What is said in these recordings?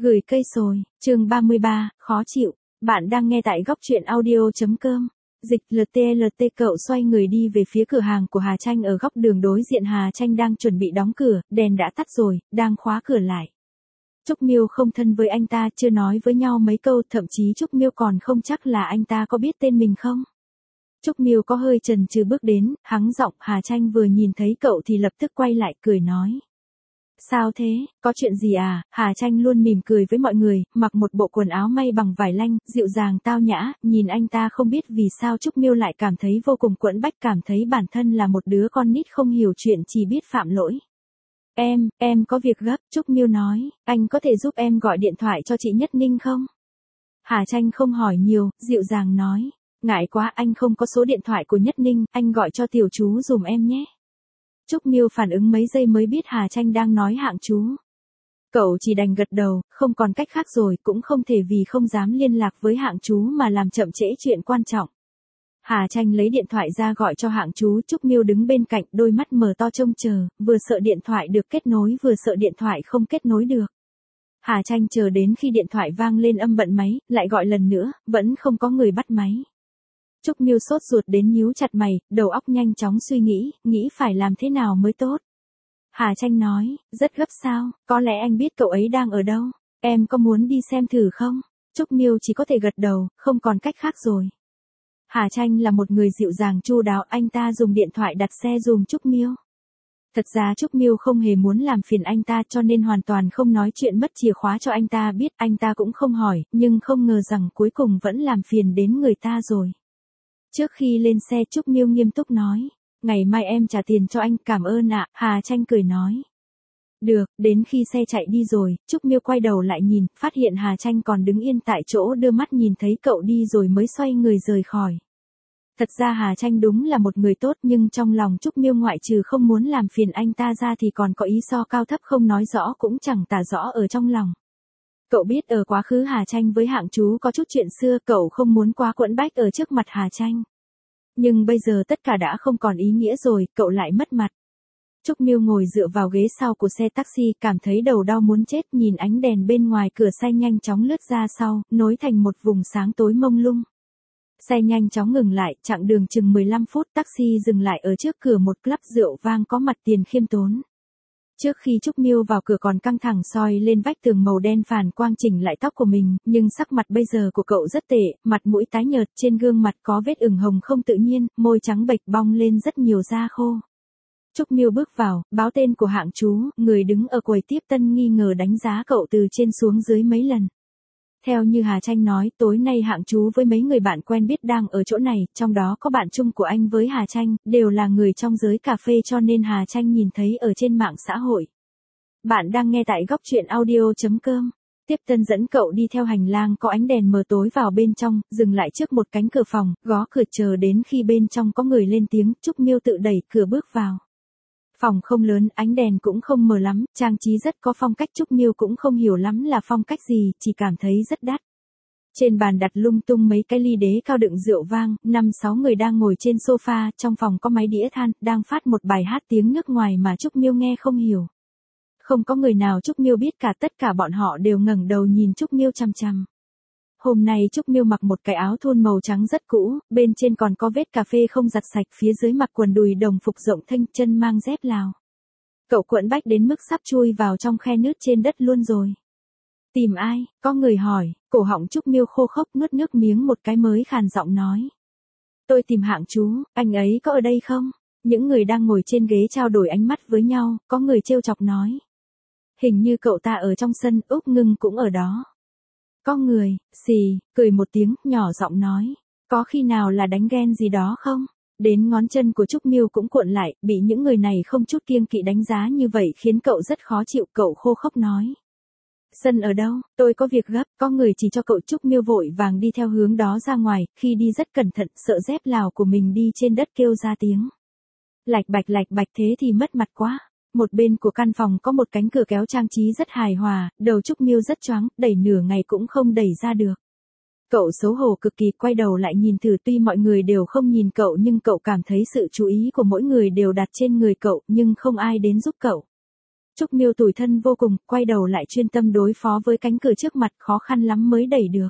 Gửi cây sồi, chương 33, khó chịu. Bạn đang nghe tại góc truyện audio.com. Dịch LTLT. Cậu xoay người đi về phía cửa hàng của Hà Tranh ở góc đường đối diện. Hà Tranh đang chuẩn bị đóng cửa, đèn đã tắt rồi, đang khóa cửa lại. Trúc Miêu không thân với anh ta, chưa nói với nhau mấy câu, thậm chí Trúc Miêu còn không chắc là anh ta có biết tên mình không. Trúc Miêu có hơi chần chừ bước đến, hắng giọng. Hà Tranh vừa nhìn thấy cậu thì lập tức quay lại cười nói. Sao thế, có chuyện gì à? Hà Tranh luôn mỉm cười với mọi người, mặc một bộ quần áo may bằng vải lanh, dịu dàng tao nhã, nhìn anh ta không biết vì sao Trúc Miêu lại cảm thấy vô cùng quẫn bách, cảm thấy bản thân là một đứa con nít không hiểu chuyện, chỉ biết phạm lỗi. Em có việc gấp, Trúc Miêu nói, anh có thể giúp em gọi điện thoại cho chị Nhất Ninh không? Hà Tranh không hỏi nhiều, dịu dàng nói, ngại quá, anh không có số điện thoại của Nhất Ninh, anh gọi cho tiểu chú dùm em nhé. Trúc Miêu phản ứng mấy giây mới biết Hà Tranh đang nói Hạng Chú. Cậu chỉ đành gật đầu, không còn cách khác rồi, cũng không thể vì không dám liên lạc với Hạng Chú mà làm chậm trễ chuyện quan trọng. Hà Tranh lấy điện thoại ra gọi cho Hạng Chú. Trúc Miêu đứng bên cạnh, đôi mắt mở to trông chờ, vừa sợ điện thoại được kết nối vừa sợ điện thoại không kết nối được. Hà Tranh chờ đến khi điện thoại vang lên âm bận máy, lại gọi lần nữa, vẫn không có người bắt máy. Trúc Miêu sốt ruột đến nhíu chặt mày, đầu óc nhanh chóng suy nghĩ phải làm thế nào mới tốt. Hà Tranh nói, rất gấp sao, có lẽ anh biết cậu ấy đang ở đâu, em có muốn đi xem thử không? Trúc Miêu chỉ có thể gật đầu, không còn cách khác rồi. Hà Tranh là một người dịu dàng chu đáo, anh ta dùng điện thoại đặt xe giùm Trúc Miêu. Thật ra Trúc Miêu không hề muốn làm phiền anh ta, cho nên hoàn toàn không nói chuyện mất chìa khóa cho anh ta biết, anh ta cũng không hỏi, nhưng không ngờ rằng cuối cùng vẫn làm phiền đến người ta rồi. Trước khi lên xe, Trúc Miêu nghiêm túc nói, ngày mai em trả tiền cho anh, cảm ơn ạ. Hà Tranh cười nói. Được, đến khi xe chạy đi rồi, Trúc Miêu quay đầu lại nhìn, phát hiện Hà Tranh còn đứng yên tại chỗ, đưa mắt nhìn thấy cậu đi rồi mới xoay người rời khỏi. Thật ra Hà Tranh đúng là một người tốt, nhưng trong lòng Trúc Miêu ngoại trừ không muốn làm phiền anh ta ra thì còn có ý do cao thấp không nói rõ cũng chẳng tả rõ ở trong lòng. Cậu biết ở quá khứ Hà Tranh với Hạng Chú có chút chuyện xưa, cậu không muốn quá quẫn bách ở trước mặt Hà Tranh. Nhưng bây giờ tất cả đã không còn ý nghĩa rồi, cậu lại mất mặt. Trúc Miêu ngồi dựa vào ghế sau của xe taxi, cảm thấy đầu đau muốn chết, nhìn ánh đèn bên ngoài cửa xe nhanh chóng lướt ra sau, nối thành một vùng sáng tối mông lung. Xe nhanh chóng ngừng lại, chặng đường chừng 15 phút, taxi dừng lại ở trước cửa một club rượu vang có mặt tiền khiêm tốn. Trước khi Trúc Miêu vào cửa còn căng thẳng soi lên vách tường màu đen phản quang chỉnh lại tóc của mình, nhưng sắc mặt bây giờ của cậu rất tệ, mặt mũi tái nhợt, trên gương mặt có vết ửng hồng không tự nhiên, môi trắng bệch bong lên rất nhiều da khô. Trúc Miêu bước vào, báo tên của Hạng Chú, người đứng ở quầy tiếp tân nghi ngờ đánh giá cậu từ trên xuống dưới mấy lần. Theo như Hà Tranh nói, tối nay Hạng Chú với mấy người bạn quen biết đang ở chỗ này, trong đó có bạn chung của anh với Hà Tranh, đều là người trong giới cà phê cho nên Hà Tranh nhìn thấy ở trên mạng xã hội. Bạn đang nghe tại góc truyện audio.com. Tiếp tân dẫn cậu đi theo hành lang có ánh đèn mờ tối vào bên trong, dừng lại trước một cánh cửa phòng, gõ cửa chờ đến khi bên trong có người lên tiếng, Trúc Miêu tự đẩy cửa bước vào. Phòng không lớn, ánh đèn cũng không mờ lắm, trang trí rất có phong cách. Trúc Miêu cũng không hiểu lắm là phong cách gì, chỉ cảm thấy rất đắt. Trên bàn đặt lung tung mấy cái ly đế cao đựng rượu vang, 5-6 người đang ngồi trên sofa, trong phòng có máy đĩa than, đang phát một bài hát tiếng nước ngoài mà Trúc Miêu nghe không hiểu. Không có người nào Trúc Miêu biết cả, tất cả bọn họ đều ngẩng đầu nhìn Trúc Miêu chằm chằm. Hôm nay Trúc Miêu mặc một cái áo thun màu trắng rất cũ, bên trên còn có vết cà phê không giặt sạch, phía dưới mặc quần đùi đồng phục rộng thênh, chân mang dép Lào. Cậu quẫn bách đến mức sắp chui vào trong khe nứt trên đất luôn rồi. Tìm ai? Có người hỏi, cổ họng Trúc Miêu khô khốc, nuốt nước miếng một cái mới khàn giọng nói. Tôi tìm Hạng Chú, anh ấy có ở đây không? Những người đang ngồi trên ghế trao đổi ánh mắt với nhau, có người trêu chọc nói. Hình như cậu ta ở trong sân, Úc Ngưng cũng ở đó. Có người, xì, cười một tiếng, nhỏ giọng nói, có khi nào là đánh ghen gì đó không? Đến ngón chân của Trúc Miêu cũng cuộn lại, bị những người này không chút kiêng kỵ đánh giá như vậy khiến cậu rất khó chịu, cậu khô khốc nói. Sân ở đâu, tôi có việc gấp, có người chỉ cho cậu. Trúc Miêu vội vàng đi theo hướng đó ra ngoài, khi đi rất cẩn thận, sợ dép Lào của mình đi trên đất kêu ra tiếng. Lạch bạch thế thì mất mặt quá. Một bên của căn phòng có một cánh cửa kéo trang trí rất hài hòa, đầu Trúc Miêu rất choáng, đẩy nửa ngày cũng không đẩy ra được. Cậu xấu hổ cực kỳ, quay đầu lại nhìn thử, tuy mọi người đều không nhìn cậu nhưng cậu cảm thấy sự chú ý của mỗi người đều đặt trên người cậu, nhưng không ai đến giúp cậu. Trúc Miêu tủi thân vô cùng, quay đầu lại chuyên tâm đối phó với cánh cửa trước mặt, khó khăn lắm mới đẩy được.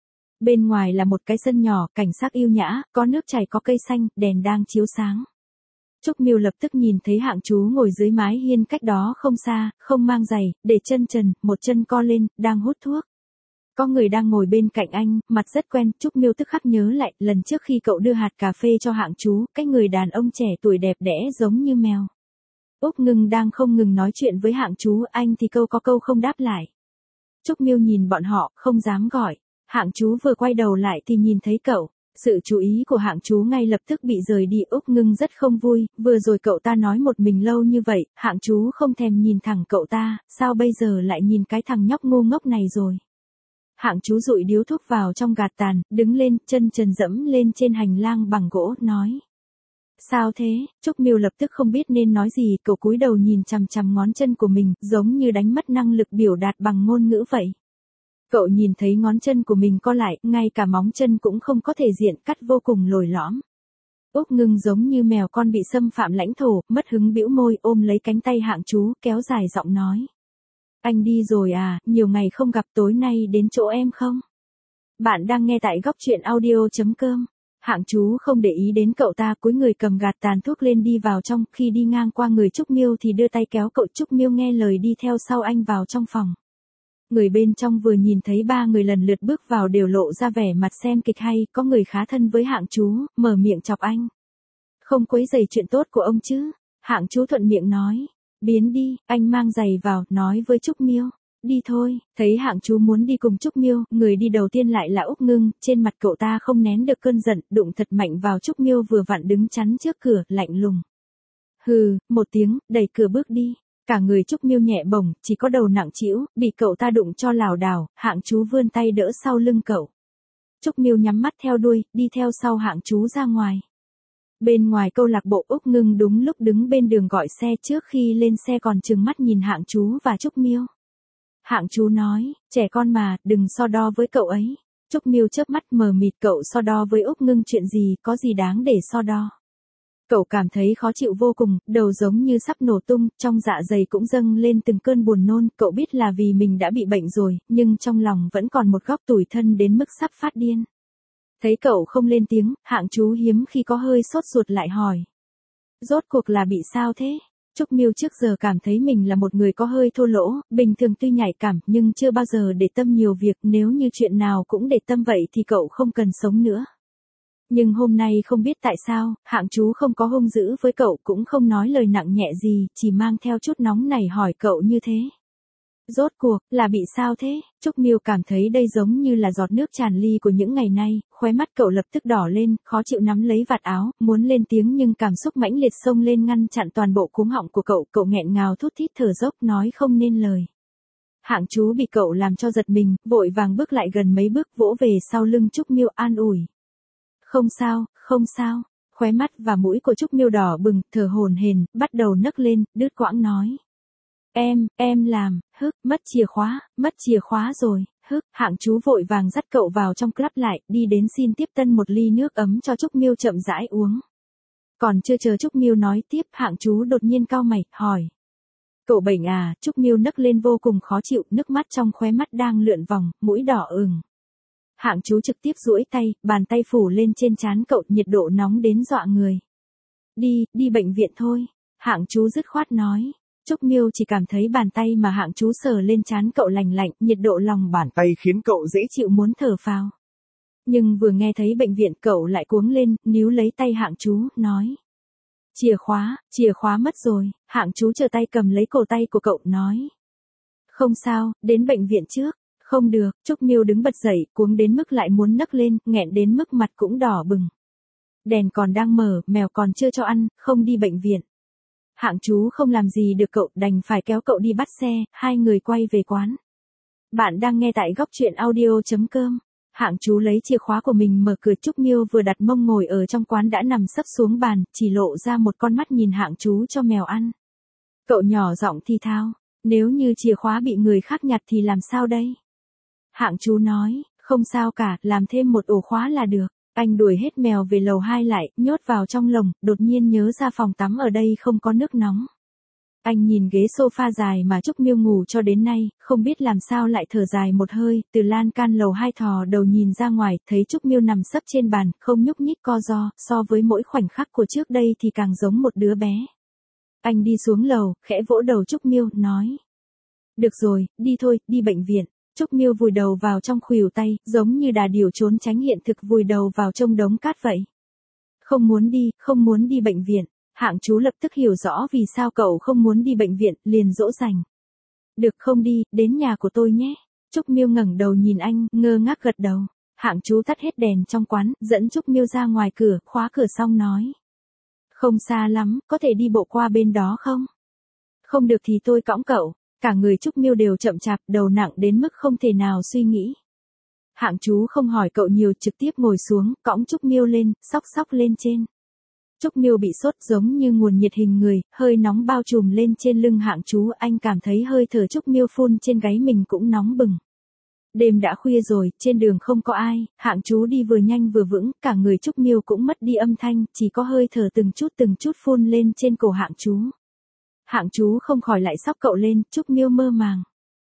Bên ngoài là một cái sân nhỏ, cảnh sắc yêu nhã, có nước chảy có cây xanh, đèn đang chiếu sáng. Trúc Miêu lập tức nhìn thấy Hạng Chú ngồi dưới mái hiên cách đó không xa, không mang giày, để chân trần, một chân co lên, đang hút thuốc. Có người đang ngồi bên cạnh anh, mặt rất quen, Trúc Miêu tức khắc nhớ lại, lần trước khi cậu đưa hạt cà phê cho Hạng Chú, cái người đàn ông trẻ tuổi đẹp đẽ giống như mèo. Úc Ngưng đang không ngừng nói chuyện với Hạng Chú, anh thì câu có câu không đáp lại. Trúc Miêu nhìn bọn họ, không dám gọi. Hạng Chú vừa quay đầu lại thì nhìn thấy cậu. Sự chú ý của Hạng Chú ngay lập tức bị rời đi. Úc Ngưng rất không vui, vừa rồi cậu ta nói một mình lâu như vậy, Hạng Chú không thèm nhìn thẳng cậu ta, sao bây giờ lại nhìn cái thằng nhóc ngu ngốc này rồi. Hạng Chú dụi điếu thuốc vào trong gạt tàn, đứng lên, chân trần dẫm lên trên hành lang bằng gỗ, nói. Sao thế? Trúc Miêu lập tức không biết nên nói gì, cậu cúi đầu nhìn chằm chằm ngón chân của mình, giống như đánh mất năng lực biểu đạt bằng ngôn ngữ vậy. Cậu nhìn thấy ngón chân của mình co lại, ngay cả móng chân cũng không có thể diện, cắt vô cùng lồi lõm. Úc Ngưng giống như mèo con bị xâm phạm lãnh thổ, mất hứng bĩu môi, ôm lấy cánh tay Hạng Chú, kéo dài giọng nói. Anh đi rồi à, nhiều ngày không gặp, tối nay đến chỗ em không? Bạn đang nghe tại góc truyện audio.com. Hạng Chú không để ý đến cậu ta, cúi người cầm gạt tàn thuốc lên đi vào trong, khi đi ngang qua người Trúc Miêu thì đưa tay kéo cậu. Trúc Miêu nghe lời đi theo sau anh vào trong phòng. Người bên trong vừa nhìn thấy ba người lần lượt bước vào đều lộ ra vẻ mặt xem kịch hay, có người khá thân với Hạng Chú, mở miệng chọc anh. Không quấy rầy chuyện tốt của ông chứ? Hạng Chú thuận miệng nói. Biến đi, anh mang giày vào, nói với Trúc Miêu. Đi thôi, thấy Hạng Chú muốn đi cùng Trúc Miêu, người đi đầu tiên lại là Úc Ngưng, trên mặt cậu ta không nén được cơn giận, đụng thật mạnh vào Trúc Miêu vừa vặn đứng chắn trước cửa, lạnh lùng. Hừ, một tiếng, đẩy cửa bước đi. Cả người Trúc Miêu nhẹ bổng, chỉ có đầu nặng trĩu, bị cậu ta đụng cho lảo đảo, Hạng Chú vươn tay đỡ sau lưng cậu. Trúc Miêu nhắm mắt theo đuôi, đi theo sau Hạng Chú ra ngoài. Bên ngoài câu lạc bộ, Úc Ngưng đúng lúc đứng bên đường gọi xe, trước khi lên xe còn trừng mắt nhìn Hạng Chú và Trúc Miêu. Hạng Chú nói, trẻ con mà, đừng so đo với cậu ấy. Trúc Miêu chớp mắt mờ mịt, cậu so đo với Úc Ngưng chuyện gì, có gì đáng để so đo. Cậu cảm thấy khó chịu vô cùng, đầu giống như sắp nổ tung, trong dạ dày cũng dâng lên từng cơn buồn nôn, cậu biết là vì mình đã bị bệnh rồi, nhưng trong lòng vẫn còn một góc tủi thân đến mức sắp phát điên. Thấy cậu không lên tiếng, Hạng Chú hiếm khi có hơi sốt ruột lại hỏi. Rốt cuộc là bị sao thế? Trúc Miêu trước giờ cảm thấy mình là một người có hơi thô lỗ, bình thường tuy nhạy cảm nhưng chưa bao giờ để tâm nhiều việc, nếu như chuyện nào cũng để tâm vậy thì cậu không cần sống nữa. Nhưng hôm nay không biết tại sao, Hạng Chú không có hung dữ với cậu, cũng không nói lời nặng nhẹ gì, chỉ mang theo chút nóng nảy hỏi cậu như thế. Rốt cuộc, là bị sao thế? Trúc Miêu cảm thấy đây giống như là giọt nước tràn ly của những ngày nay, khóe mắt cậu lập tức đỏ lên, khó chịu nắm lấy vạt áo, muốn lên tiếng nhưng cảm xúc mãnh liệt xông lên ngăn chặn toàn bộ cuống họng của cậu nghẹn ngào thút thít thở dốc nói không nên lời. Hạng Chú bị cậu làm cho giật mình, vội vàng bước lại gần mấy bước vỗ về sau lưng Trúc Miêu an ủi. Không sao, không sao. Khóe mắt và mũi của Trúc Miêu đỏ bừng, thở hổn hển, bắt đầu nấc lên, đứt quãng nói. Em làm, mất chìa khóa rồi, Hạng Chú vội vàng dắt cậu vào trong club lại, đi đến xin tiếp tân một ly nước ấm cho Trúc Miêu chậm rãi uống. Còn chưa chờ Trúc Miêu nói tiếp, Hạng Chú đột nhiên cau mày, hỏi. Cậu bệnh à? Trúc Miêu nấc lên vô cùng khó chịu, nước mắt trong khóe mắt đang lượn vòng, mũi đỏ ửng. Hạng Chú trực tiếp duỗi tay, bàn tay phủ lên trên trán cậu, nhiệt độ nóng đến dọa người. Đi bệnh viện thôi. Hạng Chú dứt khoát nói. Trúc Miêu chỉ cảm thấy bàn tay mà Hạng Chú sờ lên trán cậu lành lạnh, nhiệt độ lòng bàn tay khiến cậu dễ chịu muốn thở phào. Nhưng vừa nghe thấy bệnh viện cậu lại cuống lên, níu lấy tay Hạng Chú, nói. Chìa khóa mất rồi. Hạng Chú trở tay cầm lấy cổ tay của cậu, nói. Không sao, đến bệnh viện trước. Không được, Trúc Miêu đứng bật dậy, cuống đến mức lại muốn nấc lên, nghẹn đến mức mặt cũng đỏ bừng. Đèn còn đang mở, mèo còn chưa cho ăn, không đi bệnh viện. Hạng Chú không làm gì được cậu, đành phải kéo cậu đi bắt xe, hai người quay về quán. Bạn đang nghe tại góc truyện audio.com. Hạng Chú lấy chìa khóa của mình mở cửa. Trúc Miêu vừa đặt mông ngồi ở trong quán đã nằm sấp xuống bàn, chỉ lộ ra một con mắt nhìn Hạng Chú cho mèo ăn. Cậu nhỏ giọng thì thào, nếu như chìa khóa bị người khác nhặt thì làm sao đây? Hạng Chú nói, không sao cả, làm thêm một ổ khóa là được. Anh đuổi hết mèo về lầu 2 lại, nhốt vào trong lồng, đột nhiên nhớ ra phòng tắm ở đây không có nước nóng. Anh nhìn ghế sofa dài mà Trúc Miêu ngủ cho đến nay, không biết làm sao lại thở dài một hơi, từ lan can lầu 2 thò đầu nhìn ra ngoài, thấy Trúc Miêu nằm sấp trên bàn, không nhúc nhích co ro, so với mỗi khoảnh khắc của trước đây thì càng giống một đứa bé. Anh đi xuống lầu, khẽ vỗ đầu Trúc Miêu, nói. Được rồi, đi thôi, đi bệnh viện. Trúc Miêu vùi đầu vào trong khuỷu tay, giống như đà điểu trốn tránh hiện thực vùi đầu vào trong đống cát vậy. Không muốn đi bệnh viện. Hạng chú lập tức hiểu rõ vì sao cậu không muốn đi bệnh viện, liền dỗ dành. Được không đi, đến nhà của tôi nhé. Trúc Miêu ngẩng đầu nhìn anh, ngơ ngác gật đầu. Hạng chú tắt hết đèn trong quán, dẫn Trúc Miêu ra ngoài cửa, khóa cửa xong nói. Không xa lắm, có thể đi bộ qua bên đó không? Không được thì tôi cõng cậu. Cả người Trúc Miêu đều chậm chạp, đầu nặng đến mức không thể nào suy nghĩ. Hạng chú không hỏi cậu nhiều, trực tiếp ngồi xuống, cõng Trúc Miêu lên, xóc lên trên. Trúc Miêu bị sốt giống như nguồn nhiệt hình người, hơi nóng bao trùm lên trên lưng Hạng chú, anh cảm thấy hơi thở Trúc Miêu phun trên gáy mình cũng nóng bừng. Đêm đã khuya rồi, trên đường không có ai, Hạng chú đi vừa nhanh vừa vững, cả người Trúc Miêu cũng mất đi âm thanh, chỉ có hơi thở từng chút phun lên trên cổ Hạng chú. Hạng chú không khỏi lại xóc cậu lên, Trúc Miêu mơ màng.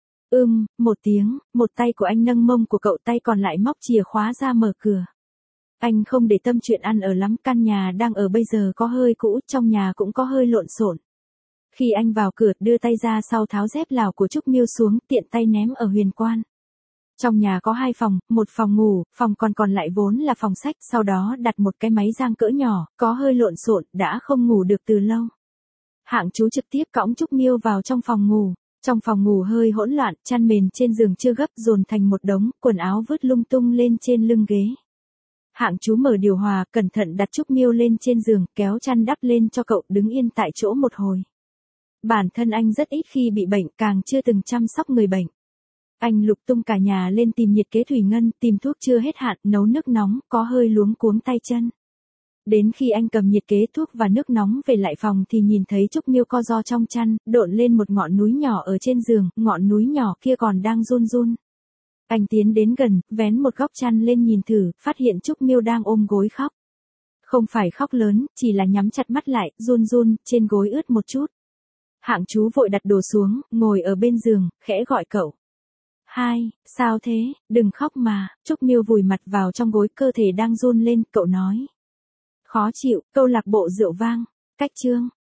Một tiếng, một tay của anh nâng mông của cậu, tay còn lại móc chìa khóa ra mở cửa. Anh không để tâm chuyện ăn ở lắm, căn nhà đang ở bây giờ có hơi cũ, trong nhà cũng có hơi lộn xộn. Khi anh vào cửa, đưa tay ra sau tháo dép lào của Trúc Miêu xuống, tiện tay ném ở huyền quan. Trong nhà có 2 phòng, một phòng ngủ, phòng còn lại vốn là phòng sách, sau đó đặt một cái máy rang cỡ nhỏ, có hơi lộn xộn, đã không ngủ được từ lâu. Hạng chú trực tiếp cõng Trúc Miêu vào trong phòng ngủ. Trong phòng ngủ hơi hỗn loạn, chăn mền trên giường chưa gấp dồn thành một đống, quần áo vứt lung tung lên trên lưng ghế. Hạng chú mở điều hòa, cẩn thận đặt Trúc Miêu lên trên giường, kéo chăn đắp lên cho cậu, đứng yên tại chỗ một hồi. Bản thân anh rất ít khi bị bệnh, càng chưa từng chăm sóc người bệnh. Anh lục tung cả nhà lên tìm nhiệt kế thủy ngân, tìm thuốc chưa hết hạn, nấu nước nóng, có hơi luống cuống tay chân. Đến khi anh cầm nhiệt kế thuốc và nước nóng về lại phòng thì nhìn thấy Trúc Miêu co ro trong chăn, độn lên một ngọn núi nhỏ ở trên giường, ngọn núi nhỏ kia còn đang run run. Anh tiến đến gần, vén một góc chăn lên nhìn thử, phát hiện Trúc Miêu đang ôm gối khóc. Không phải khóc lớn, chỉ là nhắm chặt mắt lại, run, trên gối ướt một chút. Hạng chú vội đặt đồ xuống, ngồi ở bên giường, khẽ gọi cậu. Hai, sao thế, đừng khóc mà. Trúc Miêu vùi mặt vào trong gối, cơ thể đang run lên, cậu nói. Khó chịu, câu lạc bộ rượu vang. Cách chương.